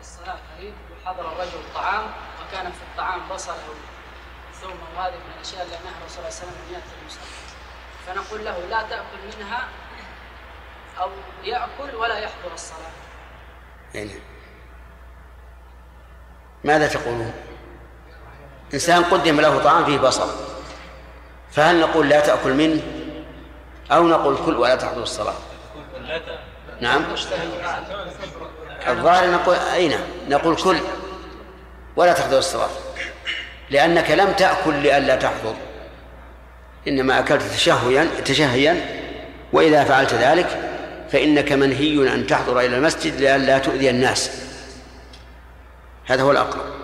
الصلاة قريب وحضر الرجل الطعام وكان في الطعام بصل أو ثوم وهذه من الأشياء اللي نهى الرسول صلى الله عليه وسلم أن يأتي المصلي، فنقول له لا تأكل منها أو يأكل ولا يحضر الصلاة. يعني ماذا تقولون؟ إنسان قدم له طعام فيه بصل، فهل نقول لا تأكل منه أو نقول كل ولا تحضر الصلاة؟ نعم الظاهر نقول أين نقول كل ولا تحضر الصلاة، لأنك لم تأكل لئلا تحضر، إنما أكلت تشهيا، وإذا فعلت ذلك فإنك منهي أن تحضر إلى المسجد لئلا تؤذي الناس. هذا هو الأقرب.